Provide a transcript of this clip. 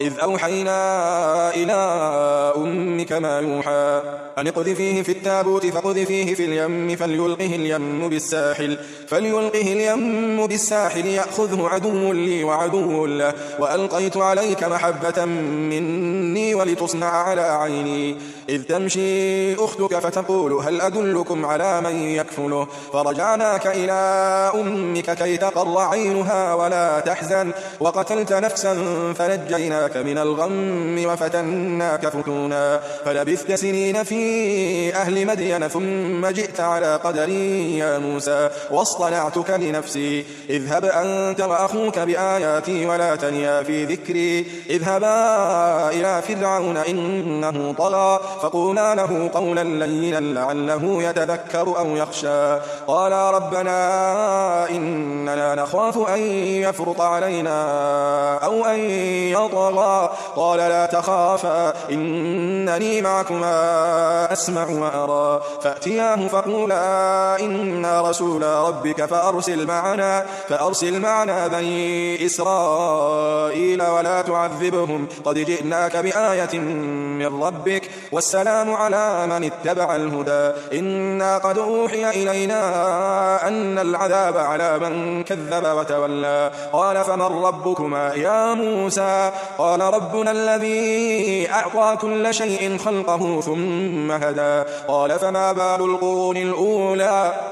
إذ أوحينا إلى أمك ما يوحى أن اقذفيه في التابوت فاقذفيه في اليم فليلقه اليم بالساحل يأخذه عدو لي وعدو له وألقيت عليك محبة مني ولتصنع على عيني إذ تمشي أختك فتقول هل أدلكم على من يكفله فرجعناك إلى أمك كي تقر عينها ولا تحزن وقتلت نفسا فنجيناك من الغم وفتناك فتونا فلبثت سنين في أهل مدين ثم جئت على قدري يا موسى واصطنعتك لنفسي اذهب أنت وأخوك بآياتي ولا تنيا في ذكري اذهبا إلى فرعون إنه طغى فقولا له قولا لينا لعله يتذكر أو يخشى قالا ربنا إننا نخاف أن يفرط علينا أو أن يطغى قال لا تخافا إنني معكما أسمع وأرى فأتياه فقولا إنا رسول ربك فأرسل معنا بني إسرائيل ولا تعذبهم قد جئناك بآية من ربك والسلام على من اتبع الهدى إنا قد أوحي إلينا أن العذاب على من كذب وتولى قال فمن ربكما يا موسى قال ربنا الذي أعطى كل شيء خلقه ثم هدى قال فما بال القرون الأولى